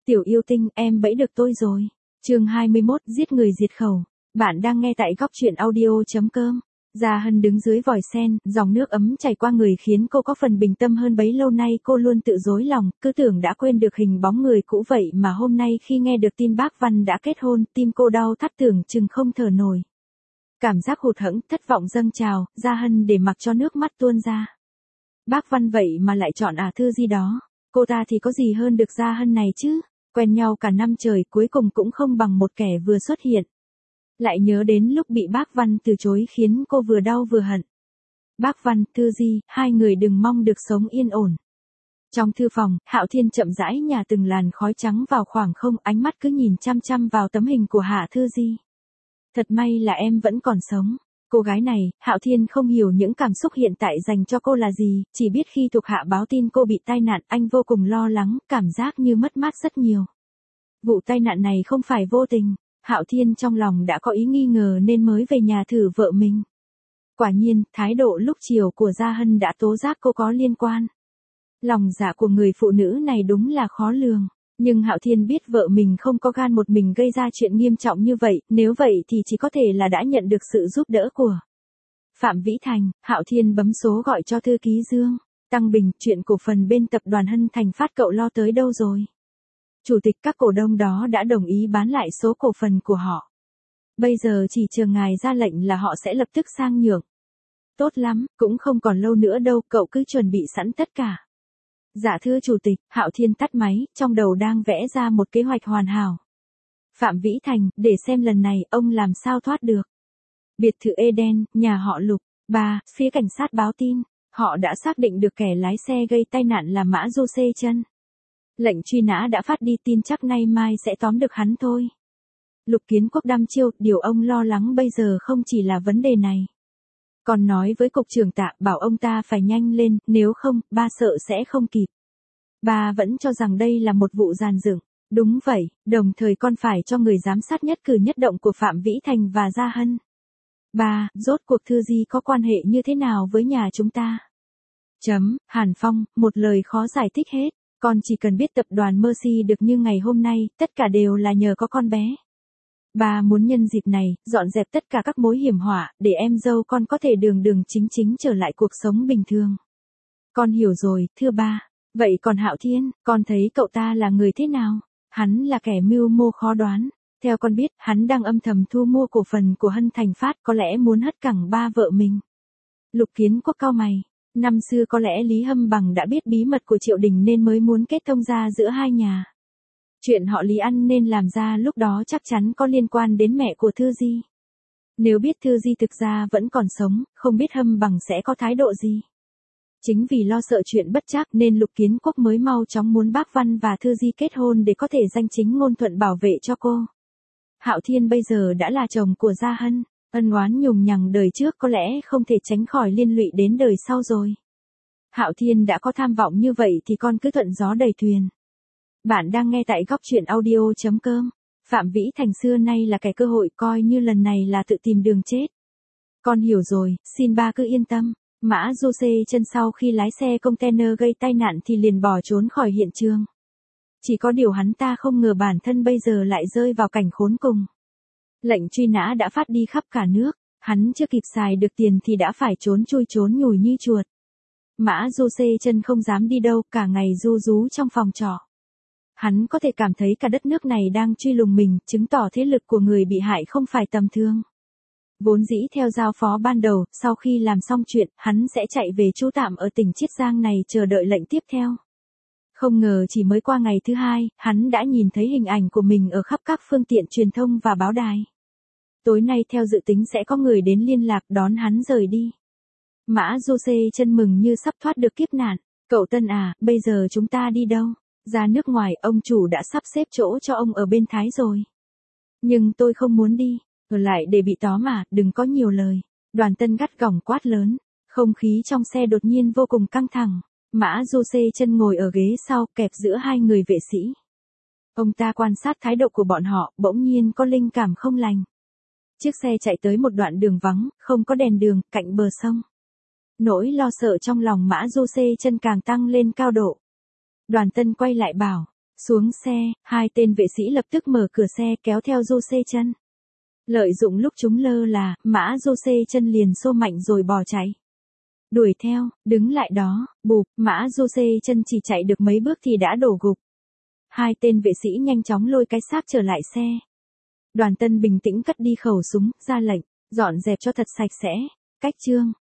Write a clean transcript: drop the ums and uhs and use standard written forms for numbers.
Tiểu yêu tinh, em bẫy được tôi rồi. Chương 21, giết người diệt khẩu. Bạn đang nghe tại góc truyện audio.com. Gia Hân đứng dưới vòi sen, dòng nước ấm chảy qua người khiến cô có phần bình tâm hơn bấy lâu nay cô luôn tự dối lòng, cứ tưởng đã quên được hình bóng người cũ vậy mà hôm nay khi nghe được tin bác Văn đã kết hôn, tim cô đau thắt tưởng chừng không thở nổi. Cảm giác hụt hẫng, thất vọng dâng trào, Gia Hân để mặc cho nước mắt tuôn ra. Bác Văn vậy mà lại chọn Thư Di đó. Cô ta thì có gì hơn được Gia Hân này chứ, quen nhau cả năm trời cuối cùng cũng không bằng một kẻ vừa xuất hiện. Lại nhớ đến lúc bị bác Văn từ chối khiến cô vừa đau vừa hận. Bác Văn, Thư Di, hai người đừng mong được sống yên ổn. Trong thư phòng, Hạo Thiên chậm rãi nhả từng làn khói trắng vào khoảng không, ánh mắt cứ nhìn chăm chăm vào tấm hình của Hạ Thư Di. Thật may là em vẫn còn sống. Cô gái này, Hạo Thiên không hiểu những cảm xúc hiện tại dành cho cô là gì, chỉ biết khi thuộc hạ báo tin cô bị tai nạn, anh vô cùng lo lắng, cảm giác như mất mát rất nhiều. Vụ tai nạn này không phải vô tình, Hạo Thiên trong lòng đã có ý nghi ngờ nên mới về nhà thử vợ mình. Quả nhiên, thái độ lúc chiều của Gia Hân đã tố giác cô có liên quan. Lòng dạ của người phụ nữ này đúng là khó lường. Nhưng Hạo Thiên biết vợ mình không có gan một mình gây ra chuyện nghiêm trọng như vậy, nếu vậy thì chỉ có thể là đã nhận được sự giúp đỡ của Phạm Vĩ Thành. Hạo Thiên bấm số gọi cho thư ký Dương Tăng Bình, chuyện cổ phần bên tập đoàn Hân Thành Phát cậu lo tới đâu rồi? Chủ tịch các cổ đông đó đã đồng ý bán lại số cổ phần của họ. Bây giờ chỉ chờ ngài ra lệnh là họ sẽ lập tức sang nhượng. Tốt lắm, cũng không còn lâu nữa đâu, cậu cứ chuẩn bị sẵn tất cả. Dạ thưa chủ tịch, Hạo Thiên tắt máy, trong đầu đang vẽ ra một kế hoạch hoàn hảo. Phạm Vĩ Thành, để xem lần này ông làm sao thoát được. Biệt thự Eden, nhà họ Lục. 3. Phía cảnh sát báo tin, họ đã xác định được kẻ lái xe gây tai nạn là Mã Du Xê Chân. Lệnh truy nã đã phát đi, tin chắc nay mai sẽ tóm được hắn thôi. Lục Kiến Quốc đăm chiêu, điều ông lo lắng bây giờ không chỉ là vấn đề này. Còn nói với cục trưởng Tạ bảo ông ta phải nhanh lên, nếu không, ba sợ sẽ không kịp. Ba vẫn cho rằng đây là một vụ giàn dựng. Đúng vậy, đồng thời con phải cho người giám sát nhất cử nhất động của Phạm Vĩ Thành và Gia Hân. Ba, rốt cuộc Thư Di có quan hệ như thế nào với nhà chúng ta? Hàn Phong, một lời khó giải thích hết. Con chỉ cần biết tập đoàn Mercy được như ngày hôm nay, tất cả đều là nhờ có con bé. Ba muốn nhân dịp này, dọn dẹp tất cả các mối hiểm họa, để em dâu con có thể đường đường chính chính trở lại cuộc sống bình thường. Con hiểu rồi, thưa ba. Vậy còn Hạo Thiên, con thấy cậu ta là người thế nào? Hắn là kẻ mưu mô khó đoán. Theo con biết, hắn đang âm thầm thu mua cổ phần của Hân Thành Phát, có lẽ muốn hất cẳng ba vợ mình. Lục Kiến Quốc cau mày. Năm xưa có lẽ Lý Hâm Bằng đã biết bí mật của Triệu Đình nên mới muốn kết thông gia giữa hai nhà. Chuyện họ Lý ăn nên làm ra lúc đó chắc chắn có liên quan đến mẹ của Thư Di. Nếu biết Thư Di thực ra vẫn còn sống, không biết Hâm Bằng sẽ có thái độ gì. Chính vì lo sợ chuyện bất trắc nên Lục Kiến Quốc mới mau chóng muốn bác Văn và Thư Di kết hôn để có thể danh chính ngôn thuận bảo vệ cho cô. Hạo Thiên bây giờ đã là chồng của Gia Hân, ân oán nhùng nhằng đời trước có lẽ không thể tránh khỏi liên lụy đến đời sau rồi. Hạo Thiên đã có tham vọng như vậy thì con cứ thuận gió đầy thuyền. Bạn đang nghe tại góc truyện audio.com. Phạm Vĩ Thành xưa nay là kẻ cơ hội, coi như lần này là tự tìm đường chết. Con hiểu rồi, xin ba cứ yên tâm. Mã Du Xê Chân sau khi lái xe container gây tai nạn thì liền bỏ trốn khỏi hiện trường. Chỉ có điều hắn ta không ngờ bản thân bây giờ lại rơi vào cảnh khốn cùng. Lệnh truy nã đã phát đi khắp cả nước, hắn chưa kịp xài được tiền thì đã phải trốn chui trốn nhủi như chuột. Mã Du Xê Chân không dám đi đâu, cả ngày ru rú trong phòng trọ. Hắn có thể cảm thấy cả đất nước này đang truy lùng mình, chứng tỏ thế lực của người bị hại không phải tầm thường. Vốn dĩ theo giao phó ban đầu, sau khi làm xong chuyện, hắn sẽ chạy về trú tạm ở tỉnh Chiết Giang này chờ đợi lệnh tiếp theo. Không ngờ chỉ mới qua ngày thứ hai, hắn đã nhìn thấy hình ảnh của mình ở khắp các phương tiện truyền thông và báo đài. Tối nay theo dự tính sẽ có người đến liên lạc đón hắn rời đi. Mã Du Xê Chân mừng như sắp thoát được kiếp nạn. Cậu Tân à, bây giờ chúng ta đi đâu? Ra nước ngoài, ông chủ đã sắp xếp chỗ cho ông ở bên Thái rồi. Nhưng tôi không muốn đi. Ở lại để bị tóm mà, đừng có nhiều lời. Đoàn Tân gắt gỏng quát lớn. Không khí trong xe đột nhiên vô cùng căng thẳng. Mã Du Xê Chân ngồi ở ghế sau, kẹp giữa hai người vệ sĩ. Ông ta quan sát thái độ của bọn họ, bỗng nhiên có linh cảm không lành. Chiếc xe chạy tới một đoạn đường vắng, không có đèn đường, cạnh bờ sông. Nỗi lo sợ trong lòng Mã Du Xê Chân càng tăng lên cao độ. Đoàn Tân quay lại bảo, Xuống xe, hai tên vệ sĩ lập tức mở cửa xe kéo theo Jose chân. Lợi dụng lúc chúng lơ là, mã Jose chân liền xô mạnh rồi bỏ chạy. Đuổi theo, đứng lại đó, bụp, mã Jose chân chỉ chạy được mấy bước thì đã đổ gục. Hai tên vệ sĩ nhanh chóng lôi cái xác trở lại xe. Đoàn Tân bình tĩnh cất đi khẩu súng, ra lệnh, dọn dẹp cho thật sạch sẽ. Cách chương